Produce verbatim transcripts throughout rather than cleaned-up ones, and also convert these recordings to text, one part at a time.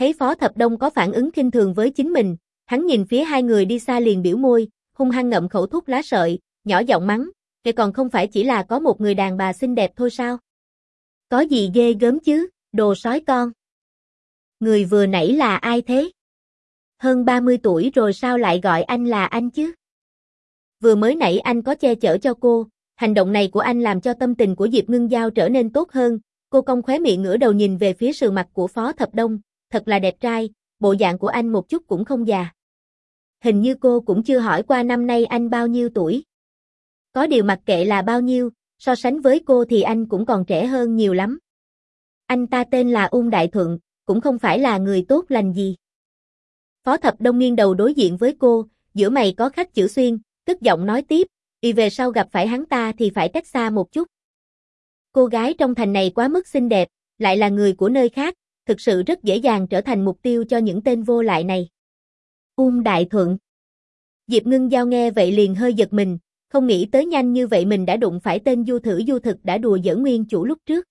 Thấy Phó Thập Đông có phản ứng khinh thường với chính mình, hắn nhìn phía hai người đi xa liền biểu môi, hung hăng ngậm khẩu thuốc lá sợi, nhỏ giọng mắng, kìa còn không phải chỉ là có một người đàn bà xinh đẹp thôi sao? Có gì ghê gớm chứ, đồ sói con. Người vừa nãy là ai thế? Hơn ba mươi tuổi rồi sao lại gọi anh là anh chứ? Vừa mới nãy anh có che chở cho cô, hành động này của anh làm cho tâm tình của Diệp Ngưng Giao trở nên tốt hơn, cô cong khóe miệng ngửa đầu nhìn về phía sườn mặt của Phó Thập Đông, thật là đẹp trai, bộ dạng của anh một chút cũng không già. Hình như cô cũng chưa hỏi qua năm nay anh bao nhiêu tuổi. Có điều mặc kệ là bao nhiêu, so sánh với cô thì anh cũng còn trẻ hơn nhiều lắm. Anh ta tên là Ung Đại Thuận, cũng không phải là người tốt lành gì. Phó Thập Đông nghiêng đầu đối diện với cô, giữa mày có khắc chữ xuyên, cất giọng nói tiếp, y về sau gặp phải hắn ta thì phải cách xa một chút. Cô gái trong thành này quá mức xinh đẹp, lại là người của nơi khác, thực sự rất dễ dàng trở thành mục tiêu cho những tên vô lại này. Ung Đại Thuận. Diệp Ngưng Giao nghe vậy liền hơi giật mình, không nghĩ tới nhanh như vậy mình đã đụng phải tên du thử du thực đã đùa giỡn nguyên chủ lúc trước.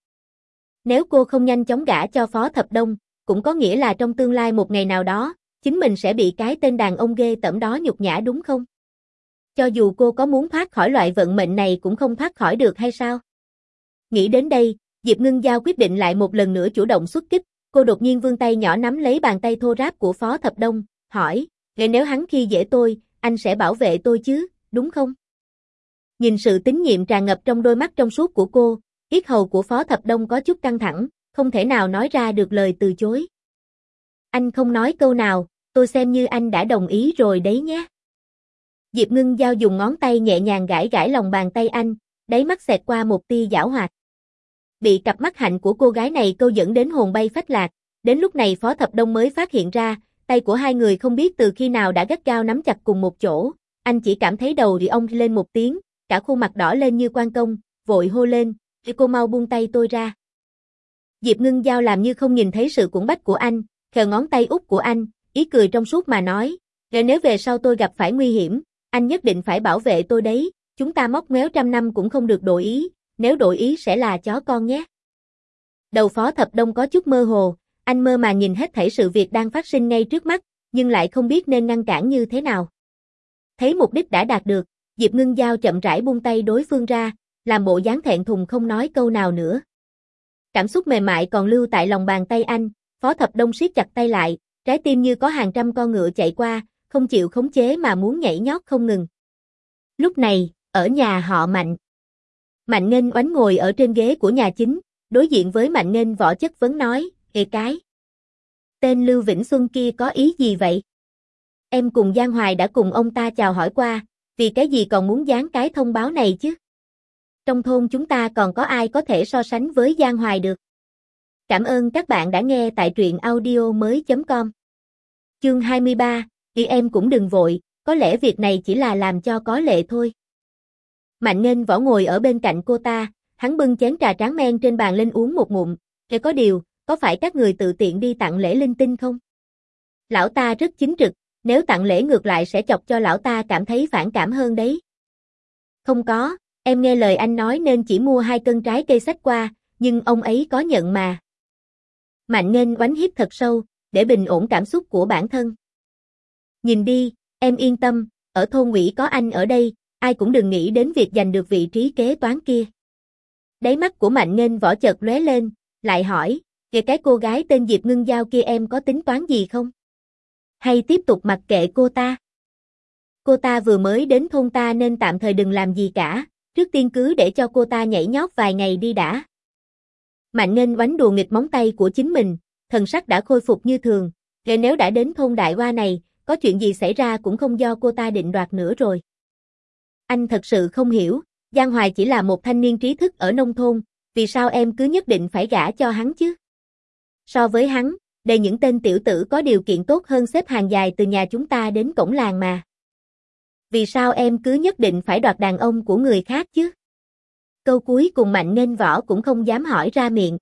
Nếu cô không nhanh chóng gả cho Phó Thập Đông, cũng có nghĩa là trong tương lai một ngày nào đó, chính mình sẽ bị cái tên đàn ông ghê tởm đó nhục nhã đúng không? Cho dù cô có muốn thoát khỏi loại vận mệnh này cũng không thoát khỏi được hay sao? Nghĩ đến đây, Diệp Ngưng Giao quyết định lại một lần nữa chủ động xuất kích, cô đột nhiên vươn tay nhỏ nắm lấy bàn tay thô ráp của Phó Thập Đông, hỏi, vậy nếu hắn khi dễ tôi, anh sẽ bảo vệ tôi chứ, đúng không? Nhìn sự tín nhiệm tràn ngập trong đôi mắt trong suốt của cô, yết hầu của Phó Thập Đông có chút căng thẳng, không thể nào nói ra được lời từ chối. Anh không nói câu nào, tôi xem như anh đã đồng ý rồi đấy nhé. Diệp Ngưng Giao dùng ngón tay nhẹ nhàng gãi gãi lòng bàn tay anh, đáy mắt xẹt qua một tia giảo hoạt. Bị cặp mắt hạnh của cô gái này câu dẫn đến hồn bay phách lạc, đến lúc này Phó Thập Đông mới phát hiện ra, tay của hai người không biết từ khi nào đã gắt gao nắm chặt cùng một chỗ, anh chỉ cảm thấy đầu thì ông lên một tiếng, cả khuôn mặt đỏ lên như quan công, vội hô lên, cô mau buông tay tôi ra. Diệp Ngưng Giao làm như không nhìn thấy sự cuộn bách của anh, khều ngón tay út của anh, ý cười trong suốt mà nói, nếu về sau tôi gặp phải nguy hiểm, anh nhất định phải bảo vệ tôi đấy, chúng ta móc méo trăm năm cũng không được đổi ý, nếu đổi ý sẽ là chó con nhé. Đầu Phó Thập Đông có chút mơ hồ, anh mơ màng nhìn hết thảy sự việc đang phát sinh ngay trước mắt, nhưng lại không biết nên ngăn cản như thế nào. Thấy mục đích đã đạt được, Diệp Ngưng Giao chậm rãi buông tay đối phương ra, làm bộ dáng thẹn thùng không nói câu nào nữa. Cảm xúc mềm mại còn lưu tại lòng bàn tay anh, Phó Thập Đông siết chặt tay lại, trái tim như có hàng trăm con ngựa chạy qua, không chịu khống chế mà muốn nhảy nhót không ngừng. Lúc này, ở nhà họ Mạnh. Mạnh Nghênh Oánh ngồi ở trên ghế của nhà chính, đối diện với Mạnh Nghênh Võ chất vấn nói, ê cái. Tên Lưu Vĩnh Xuân kia có ý gì vậy? Em cùng Giang Hoài đã cùng ông ta chào hỏi qua, vì cái gì còn muốn dán cái thông báo này chứ? Trong thôn chúng ta còn có ai có thể so sánh với Giang Hoài được? Cảm ơn các bạn đã nghe tại truyện audio mới chấm com. Chương hai mươi ba, thì em cũng đừng vội, có lẽ việc này chỉ là làm cho có lệ thôi. Mạnh Nghênh Võ ngồi ở bên cạnh cô ta, hắn bưng chén trà tráng men trên bàn lên uống một ngụm, "Kể có điều, có phải các người tự tiện đi tặng lễ linh tinh không? Lão ta rất chính trực, nếu tặng lễ ngược lại sẽ chọc cho lão ta cảm thấy phản cảm hơn đấy." "Không có, em nghe lời anh nói nên chỉ mua hai cân trái cây xách qua, nhưng ông ấy có nhận mà." Mạnh Nghênh Oánh hít thật sâu, để bình ổn cảm xúc của bản thân. "Nhìn đi, em yên tâm, ở thôn ủy có anh ở đây, ai cũng đừng nghĩ đến việc giành được vị trí kế toán kia." Đáy mắt của Mạnh Nghênh Võ chợt lóe lên, lại hỏi, "Kìa cái cô gái tên Diệp Ngưng Giao kia em có tính toán gì không? Hay tiếp tục mặc kệ cô ta? Cô ta vừa mới đến thôn ta nên tạm thời đừng làm gì cả, trước tiên cứ để cho cô ta nhảy nhót vài ngày đi đã." Mạnh Nghênh Oánh đùa nghịch móng tay của chính mình, thần sắc đã khôi phục như thường, kể nếu đã đến thôn Đại Hoa này, có chuyện gì xảy ra cũng không do cô ta định đoạt nữa rồi. Anh thật sự không hiểu, Giang Hoài chỉ là một thanh niên trí thức ở nông thôn, vì sao em cứ nhất định phải gả cho hắn chứ? So với hắn, đầy những tên tiểu tử có điều kiện tốt hơn xếp hàng dài từ nhà chúng ta đến cổng làng mà. Vì sao em cứ nhất định phải đoạt đàn ông của người khác chứ? Câu cuối cùng Mạnh Nghênh Võ cũng không dám hỏi ra miệng.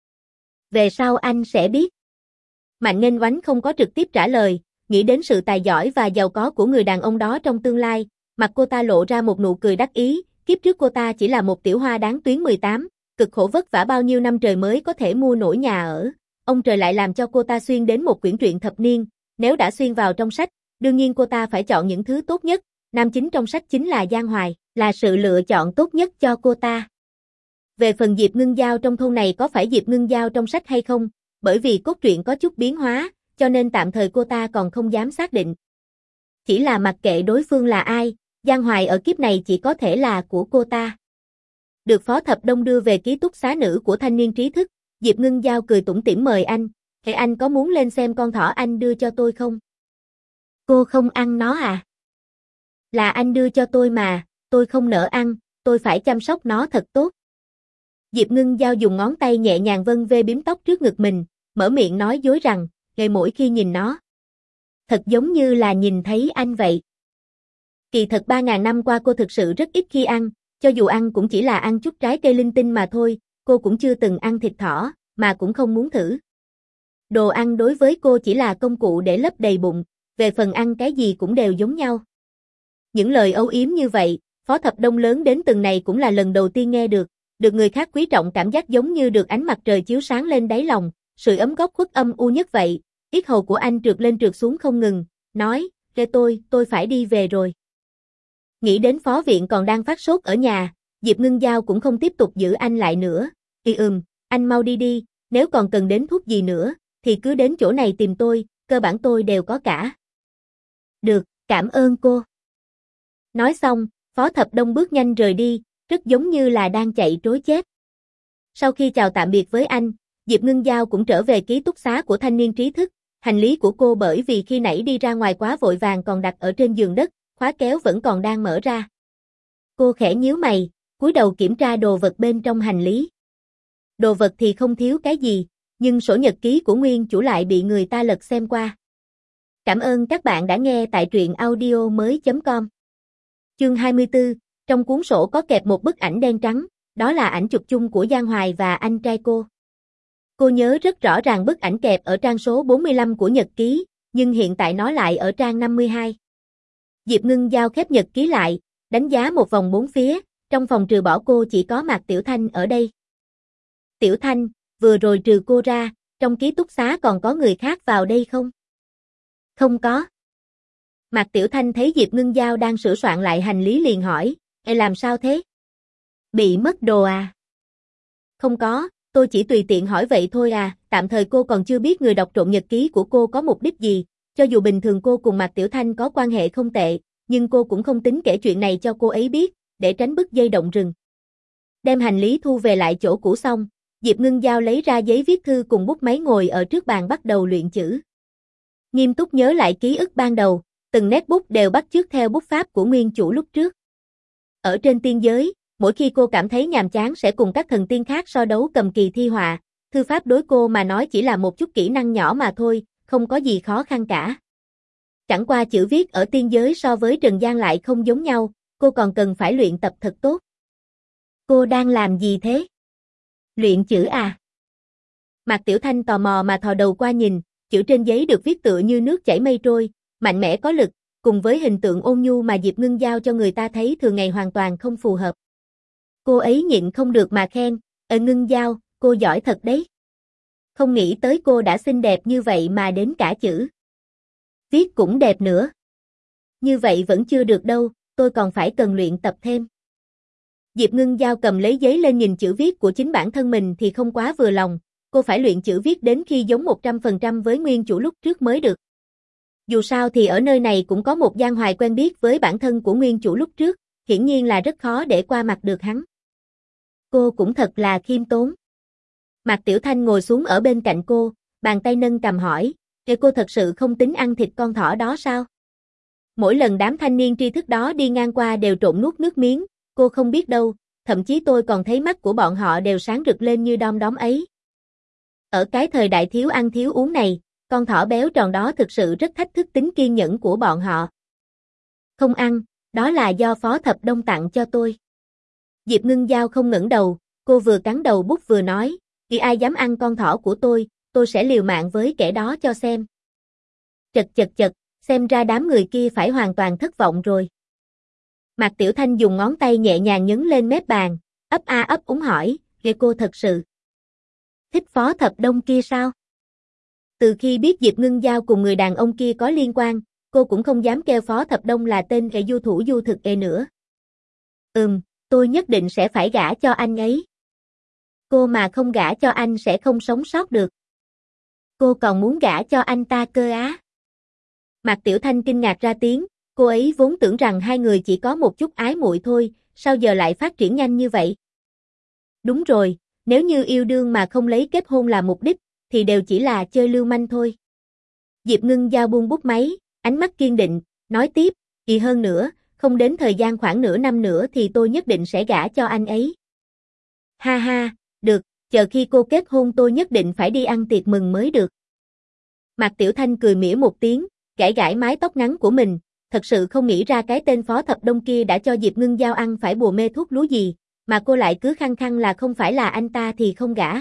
Về sau anh sẽ biết. Mạnh Nghênh Oánh không có trực tiếp trả lời, nghĩ đến sự tài giỏi và giàu có của người đàn ông đó trong tương lai, mặt cô ta lộ ra một nụ cười đắc ý, kiếp trước cô ta chỉ là một tiểu hoa đáng tuyến mười tám, cực khổ vất vả bao nhiêu năm trời mới có thể mua nổi nhà ở, ông trời lại làm cho cô ta xuyên đến một quyển truyện thập niên, nếu đã xuyên vào trong sách, đương nhiên cô ta phải chọn những thứ tốt nhất, nam chính trong sách chính là Giang Hoài, là sự lựa chọn tốt nhất cho cô ta. Về phần Diệp Ngưng Giao trong thôn này có phải Diệp Ngưng Giao trong sách hay không, bởi vì cốt truyện có chút biến hóa, cho nên tạm thời cô ta còn không dám xác định. Chỉ là mặc kệ đối phương là ai, Giang Hoài ở kiếp này chỉ có thể là của cô ta. Được Phó Thập Đông đưa về ký túc xá nữ của thanh niên trí thức, Diệp Ngưng Giao cười tủm tỉm mời anh, "Thế anh có muốn lên xem con thỏ anh đưa cho tôi không?" "Cô không ăn nó à?" "Là anh đưa cho tôi mà, tôi không nỡ ăn, tôi phải chăm sóc nó thật tốt." Diệp Ngưng Giao dùng ngón tay nhẹ nhàng vân ve bím tóc trước ngực mình, mở miệng nói dối rằng, "Ngày mỗi khi nhìn nó, thật giống như là nhìn thấy anh vậy." Kỳ thật ba ngàn năm qua cô thực sự rất ít khi ăn, cho dù ăn cũng chỉ là ăn chút trái cây linh tinh mà thôi, cô cũng chưa từng ăn thịt thỏ, mà cũng không muốn thử. Đồ ăn đối với cô chỉ là công cụ để lấp đầy bụng, về phần ăn cái gì cũng đều giống nhau. Những lời âu yếm như vậy, Phó Thập Đông lớn đến từng này cũng là lần đầu tiên nghe được, được người khác quý trọng cảm giác giống như được ánh mặt trời chiếu sáng lên đáy lòng, sưởi ấm góc khuất âm u nhất vậy. Yết hầu của anh trượt lên trượt xuống không ngừng, nói, "Kệ tôi, tôi phải đi về rồi." Nghĩ đến Phó Viện còn đang phát sốt ở nhà, Diệp Ngưng Giao cũng không tiếp tục giữ anh lại nữa. "Y ừm, anh mau đi đi, nếu còn cần đến thuốc gì nữa, thì cứ đến chỗ này tìm tôi, cơ bản tôi đều có cả." "Được, cảm ơn cô." Nói xong, Phó Thập Đông bước nhanh rời đi, rất giống như là đang chạy trối chết. Sau khi chào tạm biệt với anh, Diệp Ngưng Giao cũng trở về ký túc xá của thanh niên trí thức, hành lý của cô bởi vì khi nãy đi ra ngoài quá vội vàng còn đặt ở trên giường đất, khóa kéo vẫn còn đang mở ra. Cô khẽ nhíu mày, cúi đầu kiểm tra đồ vật bên trong hành lý. Đồ vật thì không thiếu cái gì, nhưng sổ nhật ký của nguyên chủ lại bị người ta lật xem qua. Cảm ơn các bạn đã nghe tại truyện audio mới chấm com. Chương hai mươi tư, trong cuốn sổ có kẹp một bức ảnh đen trắng, đó là ảnh chụp chung của Giang Hoài và anh trai cô. Cô nhớ rất rõ ràng bức ảnh kẹp ở trang số bốn mươi lăm của nhật ký, nhưng hiện tại nó lại ở trang năm mươi hai. Diệp Ngưng Giao khép nhật ký lại, đánh giá một vòng bốn phía, trong phòng trừ bỏ cô chỉ có Mạc Tiểu Thanh ở đây. "Tiểu Thanh, vừa rồi trừ cô ra, trong ký túc xá còn có người khác vào đây không?" "Không có." Mạc Tiểu Thanh thấy Diệp Ngưng Giao đang sửa soạn lại hành lý liền hỏi, "Ê làm sao thế? Bị mất đồ à?" "Không có, tôi chỉ tùy tiện hỏi vậy thôi à." Tạm thời cô còn chưa biết người đọc trộm nhật ký của cô có mục đích gì, cho dù bình thường cô cùng Mạc Tiểu Thanh có quan hệ không tệ, nhưng cô cũng không tính kể chuyện này cho cô ấy biết, để tránh bứt dây động rừng. Đem hành lý thu về lại chỗ cũ xong, Diệp Ngưng Giao lấy ra giấy viết thư cùng bút máy ngồi ở trước bàn bắt đầu luyện chữ. Nghiêm túc nhớ lại ký ức ban đầu, từng nét bút đều bắt chước theo bút pháp của nguyên chủ lúc trước. Ở trên tiên giới, mỗi khi cô cảm thấy nhàm chán sẽ cùng các thần tiên khác so đấu cầm kỳ thi họa, thư pháp đối cô mà nói chỉ là một chút kỹ năng nhỏ mà thôi, không có gì khó khăn cả. Chẳng qua chữ viết ở tiên giới so với trần gian lại không giống nhau, cô còn cần phải luyện tập thật tốt. "Cô đang làm gì thế?" "Luyện chữ à?" Mạc Tiểu Thanh tò mò mà thò đầu qua nhìn, chữ trên giấy được viết tựa như nước chảy mây trôi, mạnh mẽ có lực, cùng với hình tượng ôn nhu mà Diệp Ngưng Giao cho người ta thấy thường ngày hoàn toàn không phù hợp. Cô ấy nhịn không được mà khen, "Ờ Ngưng Giao, cô giỏi thật đấy. Không nghĩ tới cô đã xinh đẹp như vậy mà đến cả chữ viết cũng đẹp nữa." "Như vậy vẫn chưa được đâu, tôi còn phải cần luyện tập thêm." Diệp Ngưng Giao cầm lấy giấy lên nhìn chữ viết của chính bản thân mình thì không quá vừa lòng, cô phải luyện chữ viết đến khi giống một trăm phần trăm với nguyên chủ lúc trước mới được. Dù sao thì ở nơi này cũng có một Giang Hoài quen biết với bản thân của nguyên chủ lúc trước, hiển nhiên là rất khó để qua mặt được hắn. Cô cũng thật là khiêm tốn. Mạc Tiểu Thanh ngồi xuống ở bên cạnh cô, bàn tay nâng cầm hỏi, "Kìa cô thật sự không tính ăn thịt con thỏ đó sao?" Mỗi lần đám thanh niên tri thức đó đi ngang qua đều trộn nuốt nước miếng, cô không biết đâu, thậm chí tôi còn thấy mắt của bọn họ đều sáng rực lên như đom đóm ấy. Ở cái thời đại thiếu ăn thiếu uống này, con thỏ béo tròn đó thực sự rất thách thức tính kiên nhẫn của bọn họ. "Không ăn, đó là do Phó Thập Đông tặng cho tôi." Diệp Ngưng Giao không ngẩng đầu, cô vừa cắn đầu bút vừa nói, "Khi ai dám ăn con thỏ của tôi, tôi sẽ liều mạng với kẻ đó cho xem." Chật chật chật, xem ra đám người kia phải hoàn toàn thất vọng rồi. Mạc Tiểu Thanh dùng ngón tay nhẹ nhàng nhấn lên mép bàn, ấp a ấp úng hỏi, "Ghê cô thật sự thích Phó Thập Đông kia sao?" Từ khi biết Diệp Ngưng Giao cùng người đàn ông kia có liên quan, cô cũng không dám kêu Phó Thập Đông là tên ghẻ du thủ du thực ê nữa. Ừm, tôi nhất định sẽ phải gả cho anh ấy. Cô mà không gả cho anh sẽ không sống sót được. Cô còn muốn gả cho anh ta cơ á. Mạc Tiểu Thanh kinh ngạc ra tiếng, cô ấy vốn tưởng rằng hai người chỉ có một chút ái muội thôi, sao giờ lại phát triển nhanh như vậy? Đúng rồi, nếu như yêu đương mà không lấy kết hôn là mục đích, thì đều chỉ là chơi lưu manh thôi. Diệp Ngưng Giao buông bút máy, ánh mắt kiên định, nói tiếp, kỳ hơn nữa, không đến thời gian khoảng nửa năm nữa thì tôi nhất định sẽ gả cho anh ấy. Ha ha, được, chờ khi cô kết hôn tôi nhất định phải đi ăn tiệc mừng mới được. Mạc Tiểu Thanh cười mỉa một tiếng, gãi gãi mái tóc ngắn của mình, thật sự không nghĩ ra cái tên Phó Thập Đông kia đã cho Diệp Ngưng Giao ăn phải bùa mê thuốc lú gì, mà cô lại cứ khăng khăng là không phải là anh ta thì không gả.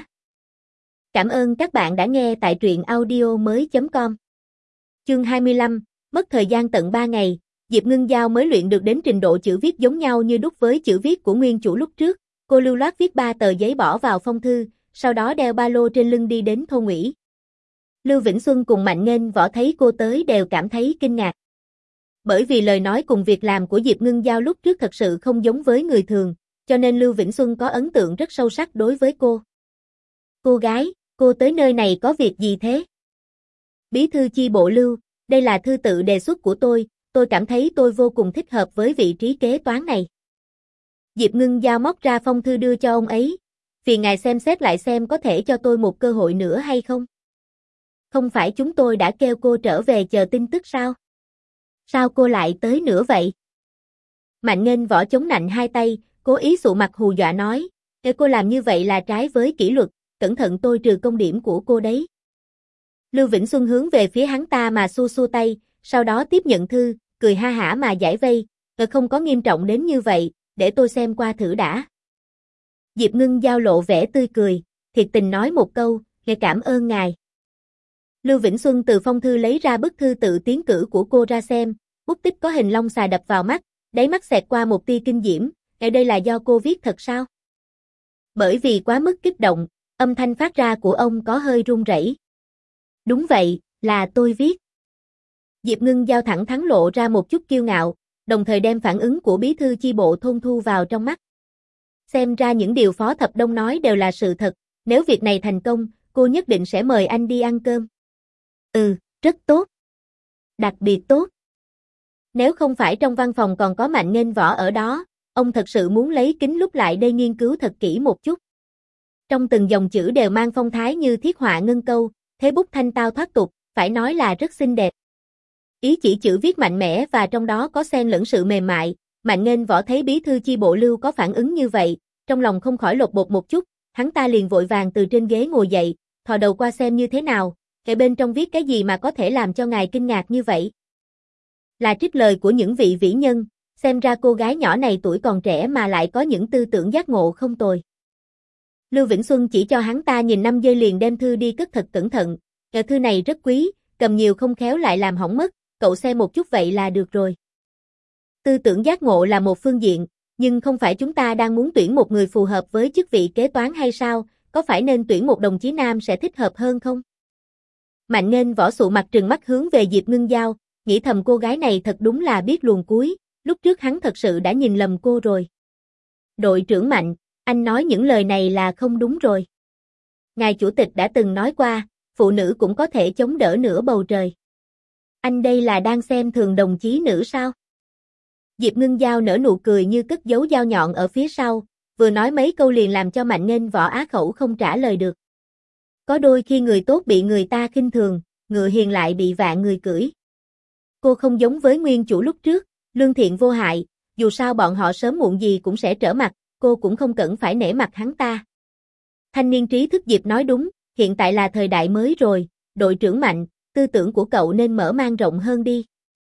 Cảm ơn các bạn đã nghe tại truyện audio mới chấm com. Chương hai mươi lăm, mất thời gian tận ba ngày, Diệp Ngưng Giao mới luyện được đến trình độ chữ viết giống nhau như đúc với chữ viết của nguyên chủ lúc trước. Cô lưu loát viết ba tờ giấy bỏ vào phong thư, sau đó đeo ba lô trên lưng đi đến thôn ủy. Lưu Vĩnh Xuân cùng Mạnh Nghênh Võ thấy cô tới đều cảm thấy kinh ngạc. Bởi vì lời nói cùng việc làm của Diệp Ngưng Giao lúc trước thật sự không giống với người thường, cho nên Lưu Vĩnh Xuân có ấn tượng rất sâu sắc đối với cô. Cô gái, cô tới nơi này có việc gì thế? Bí thư chi bộ Lưu, đây là thư tự đề xuất của tôi, tôi cảm thấy tôi vô cùng thích hợp với vị trí kế toán này. Diệp Ngưng Giao móc ra phong thư đưa cho ông ấy, phiền ngài xem xét lại xem có thể cho tôi một cơ hội nữa hay không? Không phải chúng tôi đã kêu cô trở về chờ tin tức sao? Sao cô lại tới nữa vậy? Mạnh Nghênh Võ chống nạnh hai tay, cố ý sụ mặt hù dọa nói, nếu cô làm như vậy là trái với kỷ luật, cẩn thận tôi trừ công điểm của cô đấy. Lưu Vĩnh Xuân hướng về phía hắn ta mà xua xua tay, sau đó tiếp nhận thư, cười ha hả mà giải vây, "Ờ không có nghiêm trọng đến như vậy, để tôi xem qua thử đã." Diệp Ngưng Giao lộ vẻ tươi cười, thiệt tình nói một câu, "Nghe cảm ơn ngài." Lưu Vĩnh Xuân từ phong thư lấy ra bức thư tự tiến cử của cô ra xem, bút tích có hình long xà đập vào mắt, đáy mắt xẹt qua một tia kinh diễm, "Ở đây là do cô viết thật sao?" Bởi vì quá mức kích động, âm thanh phát ra của ông có hơi run rẩy. "Đúng vậy, là tôi viết." Diệp Ngưng Giao thẳng thắn lộ ra một chút kiêu ngạo, đồng thời đem phản ứng của bí thư chi bộ thôn thu vào trong mắt. Xem ra những điều Phó Thập Đông nói đều là sự thật, nếu việc này thành công, cô nhất định sẽ mời anh đi ăn cơm. Ừ, rất tốt. Đặc biệt tốt. Nếu không phải trong văn phòng còn có Mạnh Nghênh Võ ở đó, ông thật sự muốn lấy kính lúp lại đây nghiên cứu thật kỹ một chút. Trong từng dòng chữ đều mang phong thái như thiết họa ngân câu, thế bút thanh tao thoát tục, phải nói là rất xinh đẹp. Ý chỉ chữ viết mạnh mẽ và trong đó có xen lẫn sự mềm mại, Mạnh Nghênh Võ thấy bí thư chi bộ Lưu có phản ứng như vậy, trong lòng không khỏi lột bột một chút, hắn ta liền vội vàng từ trên ghế ngồi dậy, thò đầu qua xem như thế nào, cái bên trong viết cái gì mà có thể làm cho ngài kinh ngạc như vậy. Là trích lời của những vị vĩ nhân, xem ra cô gái nhỏ này tuổi còn trẻ mà lại có những tư tưởng giác ngộ không tồi. Lưu Vĩnh Xuân chỉ cho hắn ta nhìn năm giây liền đem thư đi cất thật cẩn thận, "Cái thư này rất quý, cầm nhiều không khéo lại làm hỏng mất, cậu xem một chút vậy là được rồi." Tư tưởng giác ngộ là một phương diện, nhưng không phải chúng ta đang muốn tuyển một người phù hợp với chức vị kế toán hay sao, có phải nên tuyển một đồng chí nam sẽ thích hợp hơn không? Mạnh Nghênh Võ sụ mặt trừng mắt hướng về Diệp Ngưng Giao, nghĩ thầm cô gái này thật đúng là biết luồn cuối, lúc trước hắn thật sự đã nhìn lầm cô rồi. "Đội trưởng Mạnh, anh nói những lời này là không đúng rồi. Ngài chủ tịch đã từng nói qua, phụ nữ cũng có thể chống đỡ nửa bầu trời. Anh đây là đang xem thường đồng chí nữ sao?" Diệp Ngưng Giao nở nụ cười như cất giấu dao nhọn ở phía sau, vừa nói mấy câu liền làm cho Mạnh Nghênh Võ á khẩu không trả lời được. Có đôi khi người tốt bị người ta khinh thường, ngựa hiền lại bị vạn người cưỡi. Cô không giống với nguyên chủ lúc trước, lương thiện vô hại, dù sao bọn họ sớm muộn gì cũng sẽ trở mặt, cô cũng không cần phải nể mặt hắn ta. Thanh niên trí thức Diệp nói đúng, hiện tại là thời đại mới rồi, đội trưởng Mạnh, tư tưởng của cậu nên mở mang rộng hơn đi.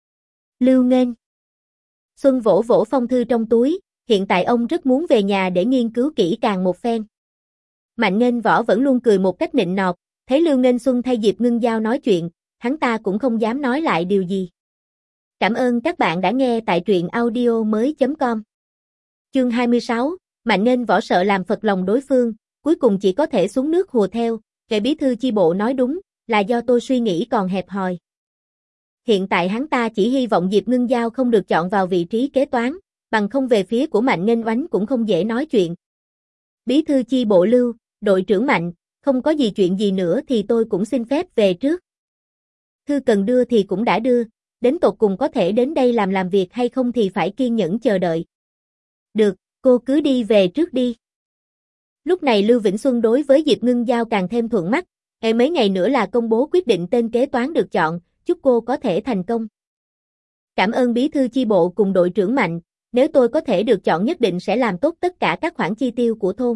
Lưu Nghênh Xuân vỗ vỗ phong thư trong túi, hiện tại ông rất muốn về nhà để nghiên cứu kỹ càng một phen. Mạnh Nghênh Võ vẫn luôn cười một cách nịnh nọt, thấy Lưu Nghênh Xuân thay Diệp Ngưng Giao nói chuyện, hắn ta cũng không dám nói lại điều gì. Cảm ơn các bạn đã nghe tại truyện audio mới chấm com. Chương hai mươi sáu, Mạnh Nghênh Võ sợ làm phật lòng đối phương, cuối cùng chỉ có thể xuống nước hùa theo, kẻ bí thư chi bộ nói đúng, là do tôi suy nghĩ còn hẹp hòi. Hiện tại hắn ta chỉ hy vọng Diệp Ngưng Giao không được chọn vào vị trí kế toán, bằng không về phía của Mạnh Nghênh Oánh cũng không dễ nói chuyện. Bí thư chi bộ Lưu, đội trưởng Mạnh, không có gì chuyện gì nữa thì tôi cũng xin phép về trước. Thư cần đưa thì cũng đã đưa, đến tột cùng có thể đến đây làm làm việc hay không thì phải kiên nhẫn chờ đợi. Được, cô cứ đi về trước đi. Lúc này Lưu Vĩnh Xuân đối với Diệp Ngưng Giao càng thêm thuận mắt, e mấy ngày nữa là công bố quyết định tên kế toán được chọn, chúc cô có thể thành công. Cảm ơn bí thư chi bộ cùng đội trưởng Mạnh, nếu tôi có thể được chọn nhất định sẽ làm tốt tất cả các khoản chi tiêu của thôn.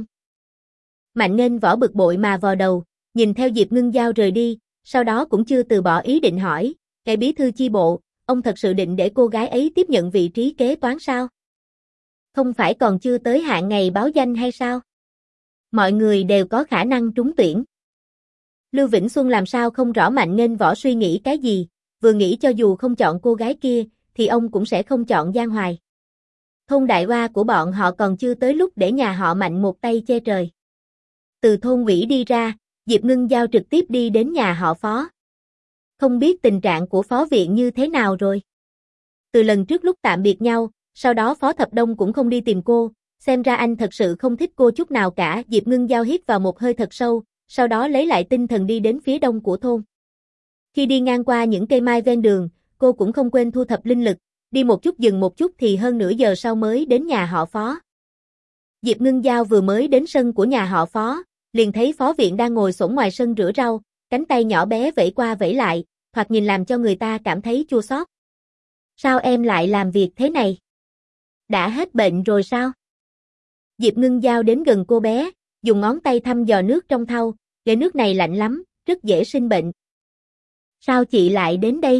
Mạnh Nghênh Võ bực bội mà vò đầu, nhìn theo Diệp Ngưng Giao rời đi, sau đó cũng chưa từ bỏ ý định hỏi, cái bí thư chi bộ, ông thật sự định để cô gái ấy tiếp nhận vị trí kế toán sao? Không phải còn chưa tới hạn ngày báo danh hay sao? Mọi người đều có khả năng trúng tuyển. Lưu Vĩnh Xuân làm sao không rõ Mạnh Nghênh Võ suy nghĩ cái gì, vừa nghĩ cho dù không chọn cô gái kia, thì ông cũng sẽ không chọn Giang Hoài. Thôn Đại Hoa của bọn họ còn chưa tới lúc để nhà họ Mạnh một tay che trời. Từ thôn ủy đi ra, Diệp Ngưng Giao trực tiếp đi đến nhà họ Phó. Không biết tình trạng của Phó Viện như thế nào rồi. Từ lần trước lúc tạm biệt nhau, sau đó Phó Thập Đông cũng không đi tìm cô, xem ra anh thật sự không thích cô chút nào cả. Diệp Ngưng Giao hít vào một hơi thật sâu, sau đó lấy lại tinh thần đi đến phía đông của thôn. Khi đi ngang qua những cây mai ven đường, cô cũng không quên thu thập linh lực, đi một chút dừng một chút thì hơn nửa giờ sau mới đến nhà họ Phó. Diệp Ngưng Giao vừa mới đến sân của nhà họ Phó, liền thấy Phó Viện đang ngồi xổm ngoài sân rửa rau, cánh tay nhỏ bé vẫy qua vẫy lại, thoạt nhìn làm cho người ta cảm thấy chua xót. Sao em lại làm việc thế này? Đã hết bệnh rồi sao? Diệp Ngưng Giao đến gần cô bé, dùng ngón tay thăm dò nước trong thau, cái nước này lạnh lắm, rất dễ sinh bệnh. Sao chị lại đến đây?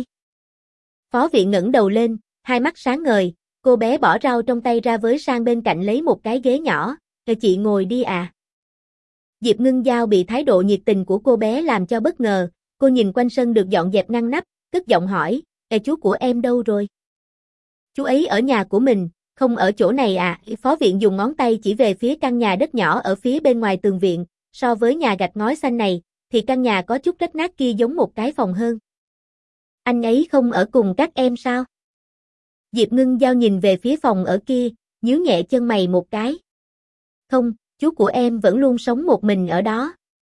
Phó Viện ngẩng đầu lên, hai mắt sáng ngời, cô bé bỏ rau trong tay ra với sang bên cạnh lấy một cái ghế nhỏ, "Cho chị ngồi đi à." Diệp Ngưng Giao bị thái độ nhiệt tình của cô bé làm cho bất ngờ, cô nhìn quanh sân được dọn dẹp ngăn nắp, cất giọng hỏi, "Ê, chú của em đâu rồi?" "Chú ấy ở nhà của mình, không ở chỗ này à?" Phó Viện dùng ngón tay chỉ về phía căn nhà đất nhỏ ở phía bên ngoài tường viện, so với nhà gạch ngói xanh này, thì căn nhà có chút rách nát kia giống một cái phòng hơn. "Anh ấy không ở cùng các em sao?" Diệp Ngưng Giao nhìn về phía phòng ở kia, nhíu nhẹ chân mày một cái. "Không, chú của em vẫn luôn sống một mình ở đó."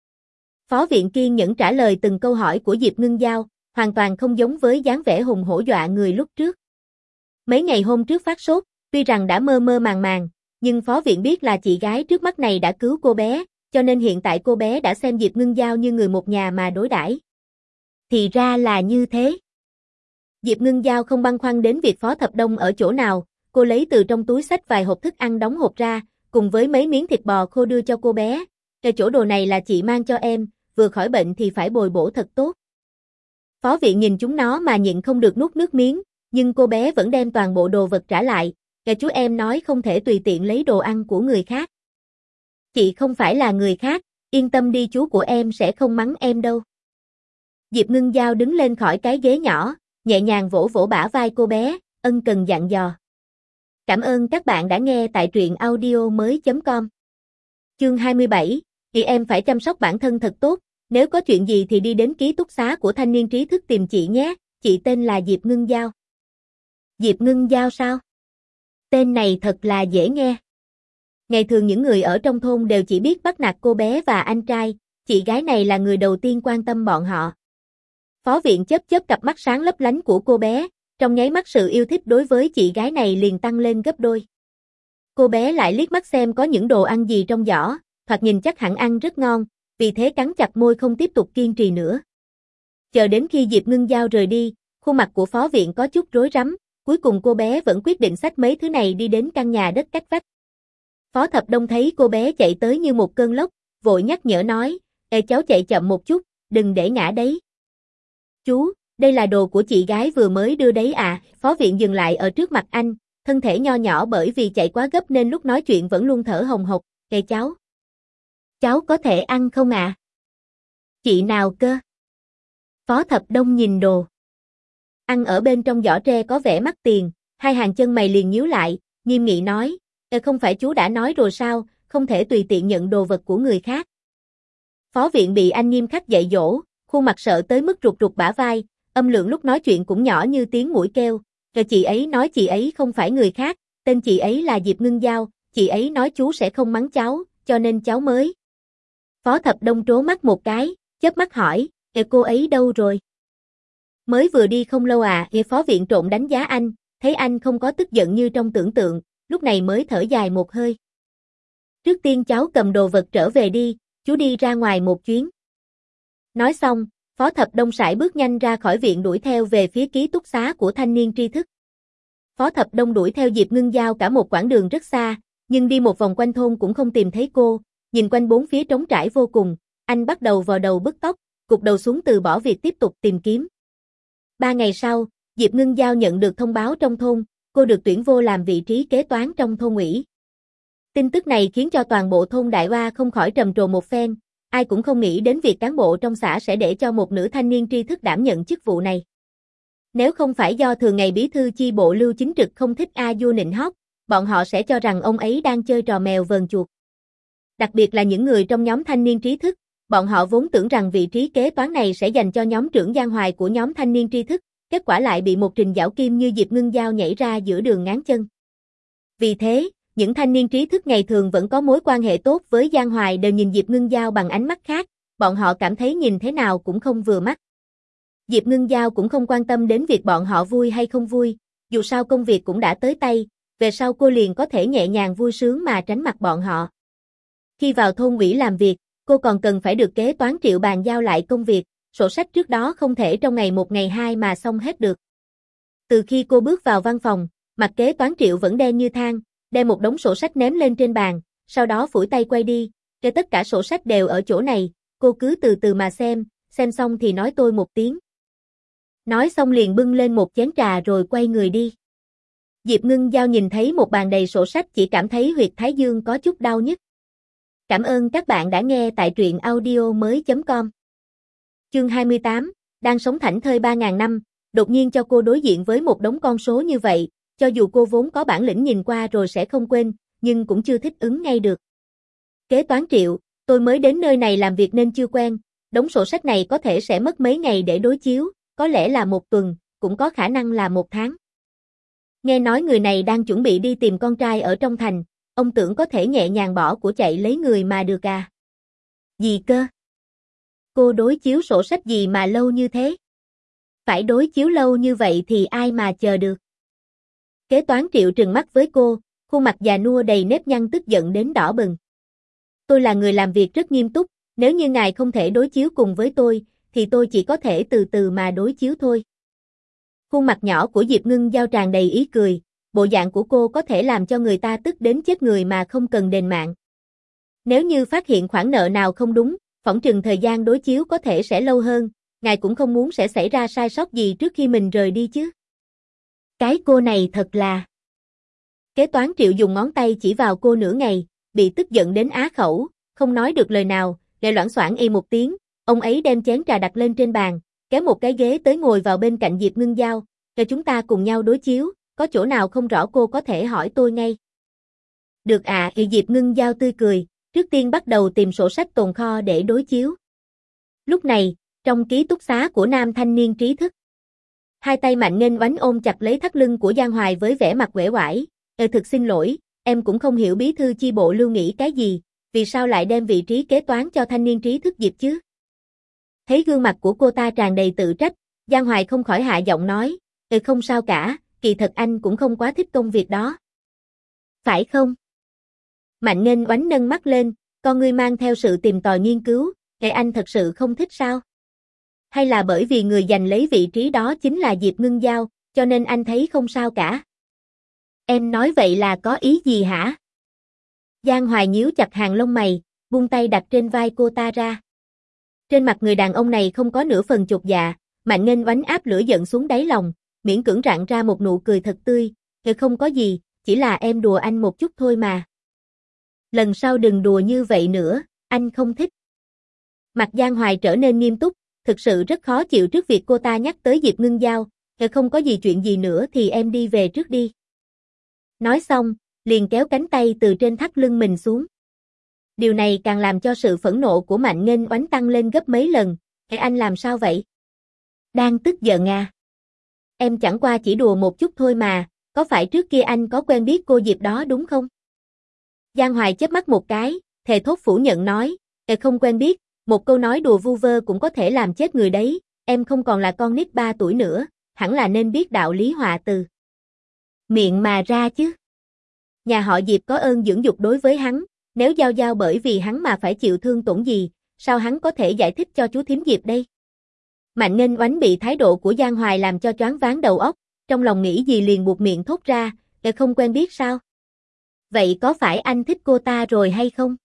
Phó Viện kiên nhẫn trả lời từng câu hỏi của Diệp Ngưng Giao, hoàn toàn không giống với dáng vẻ hùng hổ dọa người lúc trước. Mấy ngày hôm trước phát sốt, tuy rằng đã mơ mơ màng màng, nhưng Phó Viện biết là chị gái trước mắt này đã cứu cô bé, cho nên hiện tại cô bé đã xem Diệp Ngưng Giao như người một nhà mà đối đãi. Thì ra là như thế. Diệp Ngưng Giao không băn khoăn đến việc Phó Thập Đông ở chỗ nào, cô lấy từ trong túi xách vài hộp thức ăn đóng hộp ra, cùng với mấy miếng thịt bò khô đưa cho cô bé. "Cái chỗ đồ này là chị mang cho em, vừa khỏi bệnh thì phải bồi bổ thật tốt." Phó Viện nhìn chúng nó mà nhịn không được nuốt nước miếng, nhưng cô bé vẫn đem toàn bộ đồ vật trả lại. "Cái chú em nói không thể tùy tiện lấy đồ ăn của người khác." "Chị không phải là người khác, yên tâm đi, chú của em sẽ không mắng em đâu." Diệp Ngưng Giao đứng lên khỏi cái ghế nhỏ, nhẹ nhàng vỗ vỗ bả vai cô bé, ân cần dặn dò. Cảm ơn các bạn đã nghe tại truyện audio mới chấm com. Chương hai mươi bảy, chị em phải chăm sóc bản thân thật tốt, nếu có chuyện gì thì đi đến ký túc xá của thanh niên trí thức tìm chị nhé, chị tên là Diệp Ngưng Giao. Diệp Ngưng Giao sao? Tên này thật là dễ nghe. Ngày thường những người ở trong thôn đều chỉ biết bắt nạt cô bé và anh trai, chị gái này là người đầu tiên quan tâm bọn họ. Phó Viện chớp chớp cặp mắt sáng lấp lánh của cô bé, trong nháy mắt sự yêu thích đối với chị gái này liền tăng lên gấp đôi. Cô bé lại liếc mắt xem có những đồ ăn gì trong giỏ, thoạt nhìn chắc hẳn ăn rất ngon, vì thế cắn chặt môi không tiếp tục kiên trì nữa. Chờ đến khi Diệp Ngưng Giao rời đi, khuôn mặt của Phó Viện có chút rối rắm, cuối cùng cô bé vẫn quyết định xách mấy thứ này đi đến căn nhà đất cách vách. Phó Thập Đông thấy cô bé chạy tới như một cơn lốc, vội nhắc nhở nói, "Ê cháu chạy chậm một chút, đừng để ngã đấy." "Chú, đây là đồ của chị gái vừa mới đưa đấy à?" Phó Viện dừng lại ở trước mặt anh, thân thể nho nhỏ bởi vì chạy quá gấp nên lúc nói chuyện vẫn luôn thở hồng hộc. "Ê cháu, cháu có thể ăn không ạ?" À? "Chị nào cơ?" Phó Thập Đông nhìn đồ. Ăn ở bên trong giỏ tre có vẻ mắc tiền, hai hàng chân mày liền nhíu lại, nghiêm nghị nói, "Ê không phải chú đã nói rồi sao, không thể tùy tiện nhận đồ vật của người khác." Phó Viện bị anh nghiêm khắc dạy dỗ, khuôn khuôn mặt sợ tới mức rụt rụt bả vai, âm lượng lúc nói chuyện cũng nhỏ như tiếng muỗi kêu. Rồi chị ấy nói chị ấy không phải người khác, tên chị ấy là Diệp Ngưng Giao, chị ấy nói chú sẽ không mắng cháu, cho nên cháu mới. Phó Thập Đông trố mắt một cái, chớp mắt hỏi, "Ê cô ấy đâu rồi?" "Mới vừa đi không lâu à." Ê Phó Viện Trộm đánh giá anh, thấy anh không có tức giận như trong tưởng tượng, lúc này mới thở dài một hơi. "Trước tiên cháu cầm đồ vật trở về đi, chú đi ra ngoài một chuyến." Nói xong, Phó Thập Đông sải bước nhanh ra khỏi viện đuổi theo về phía ký túc xá của thanh niên tri thức. Phó Thập Đông đuổi theo Diệp Ngưng Giao cả một quãng đường rất xa, nhưng đi một vòng quanh thôn cũng không tìm thấy cô, nhìn quanh bốn phía trống trải vô cùng, anh bắt đầu vò đầu bứt tóc, gục đầu xuống từ bỏ việc tiếp tục tìm kiếm. Ba ngày sau, Diệp Ngưng Giao nhận được thông báo trong thôn, cô được tuyển vô làm vị trí kế toán trong thôn ủy. Tin tức này khiến cho toàn bộ thôn Đại Oa không khỏi trầm trồ một phen, ai cũng không nghĩ đến việc cán bộ trong xã sẽ để cho một nữ thanh niên tri thức đảm nhận chức vụ này. Nếu không phải do thường ngày bí thư chi bộ Lưu Chính Trực không thích A Du nịnh hót, bọn họ sẽ cho rằng ông ấy đang chơi trò mèo vờn chuột. Đặc biệt là những người trong nhóm thanh niên trí thức, bọn họ vốn tưởng rằng vị trí kế toán này sẽ dành cho nhóm trưởng Giang Hoài của nhóm thanh niên tri thức, kết quả lại bị một trình giảo kim như Diệp Ngưng Giao nhảy ra giữa đường ngáng chân. Vì thế, những thanh niên trí thức ngày thường vẫn có mối quan hệ tốt với Giang Hoài đều nhìn Diệp Ngưng Giao bằng ánh mắt khác, bọn họ cảm thấy nhìn thế nào cũng không vừa mắt. Diệp Ngưng Giao cũng không quan tâm đến việc bọn họ vui hay không vui, dù sao công việc cũng đã tới tay, về sau cô liền có thể nhẹ nhàng vui sướng mà tránh mặt bọn họ. Khi vào thôn ủy làm việc, cô còn cần phải được kế toán Triệu bàn giao lại công việc, sổ sách trước đó không thể trong ngày một ngày hai mà xong hết được. Từ khi cô bước vào văn phòng, mặt kế toán Triệu vẫn đen như than, đem một đống sổ sách ném lên trên bàn, sau đó phủi tay quay đi, "Để tất cả sổ sách đều ở chỗ này, cô cứ từ từ mà xem, xem xong thì nói tôi một tiếng." Nói xong liền bưng lên một chén trà rồi quay người đi. Diệp Ngưng Giao nhìn thấy một bàn đầy sổ sách chỉ cảm thấy huyệt thái dương có chút đau nhức. Cảm ơn các bạn đã nghe tại truyện audio mới chấm com. Chương hai mươi tám, đang sống thảnh thơi ba ngàn năm, đột nhiên cho cô đối diện với một đống con số như vậy, cho dù cô vốn có bản lĩnh nhìn qua rồi sẽ không quên, nhưng cũng chưa thích ứng ngay được. Kế toán Triệu, tôi mới đến nơi này làm việc nên chưa quen, đống sổ sách này có thể sẽ mất mấy ngày để đối chiếu, có lẽ là một tuần, cũng có khả năng là một tháng. Nghe nói người này đang chuẩn bị đi tìm con trai ở trong thành, ông tưởng có thể nhẹ nhàng bỏ của chạy lấy người mà được à? Gì cơ? Cô đối chiếu sổ sách gì mà lâu như thế? Phải đối chiếu lâu như vậy thì ai mà chờ được? Kế toán Triệu trừng mắt với cô, khuôn mặt già nua đầy nếp nhăn tức giận đến đỏ bừng. Tôi là người làm việc rất nghiêm túc, nếu như ngài không thể đối chiếu cùng với tôi, thì tôi chỉ có thể từ từ mà đối chiếu thôi. Khuôn mặt nhỏ của Diệp Ngưng Giao tràn đầy ý cười, bộ dạng của cô có thể làm cho người ta tức đến chết người mà không cần đền mạng. Nếu như phát hiện khoản nợ nào không đúng, phỏng chừng thời gian đối chiếu có thể sẽ lâu hơn, ngài cũng không muốn sẽ xảy ra sai sót gì trước khi mình rời đi chứ. Cái cô này thật là... Kế toán Triệu dùng ngón tay chỉ vào cô nửa ngày, bị tức giận đến á khẩu, không nói được lời nào, lại loảng xoảng y một tiếng, ông ấy đem chén trà đặt lên trên bàn, kéo một cái ghế tới ngồi vào bên cạnh Diệp Ngưng Giao, cho chúng ta cùng nhau đối chiếu, có chỗ nào không rõ cô có thể hỏi tôi ngay. Được ạ, à, Diệp Ngưng Giao tươi cười, trước tiên bắt đầu tìm sổ sách tồn kho để đối chiếu. Lúc này, trong ký túc xá của nam thanh niên trí thức, hai tay Mạnh Nghênh Oánh ôm chặt lấy thắt lưng của Giang Hoài với vẻ mặt uể oải, "Ờ thực xin lỗi, em cũng không hiểu bí thư chi bộ Lưu nghĩ cái gì, vì sao lại đem vị trí kế toán cho thanh niên trí thức Diệp chứ?" Thấy gương mặt của cô ta tràn đầy tự trách, Giang Hoài không khỏi hạ giọng nói, "Ờ không sao cả, kỳ thật anh cũng không quá thích công việc đó." "Phải không?" Mạnh Nghênh Oánh nâng mắt lên, con ngươi mang theo sự tìm tòi nghiên cứu, "Ờ anh thật sự không thích sao? Hay là bởi vì người giành lấy vị trí đó chính là Diệp Ngưng Giao, cho nên anh thấy không sao cả?" "Em nói vậy là có ý gì hả?" Giang Hoài nhíu chặt hàng lông mày, buông tay đặt trên vai cô ta ra. Trên mặt người đàn ông này không có nửa phần chột dạ, Mạnh Nghênh Oánh áp lửa giận xuống đáy lòng, miễn cưỡng rạng ra một nụ cười thật tươi, "Ờ không có gì, chỉ là em đùa anh một chút thôi mà. Lần sau đừng đùa như vậy nữa, anh không thích." Mặt Giang Hoài trở nên nghiêm túc, thực sự rất khó chịu trước việc cô ta nhắc tới Diệp Ngưng Giao, "Ờ không có gì chuyện gì nữa thì em đi về trước đi." Nói xong, liền kéo cánh tay từ trên thắt lưng mình xuống. Điều này càng làm cho sự phẫn nộ của Mạnh Nghênh Oánh tăng lên gấp mấy lần, Ê, anh làm sao vậy? Đang tức giận à? Em chẳng qua chỉ đùa một chút thôi mà, có phải trước kia anh có quen biết cô Diệp đó đúng không? Giang Hoài chớp mắt một cái, thề thốt phủ nhận nói, Ê, không quen biết, một câu nói đùa vu vơ cũng có thể làm chết người đấy, em không còn là con nít ba tuổi nữa, hẳn là nên biết đạo lý hòa từ miệng mà ra chứ. Nhà họ Diệp có ơn dưỡng dục đối với hắn, nếu Giao Giao bởi vì hắn mà phải chịu thương tổn gì, sao hắn có thể giải thích cho chú thím Diệp đây? Mạnh Nghênh Oánh bị thái độ của Giang Hoài làm cho choáng váng đầu óc, trong lòng nghĩ gì liền buột miệng thốt ra, "Em không quen biết sao? Vậy có phải anh thích cô ta rồi hay không?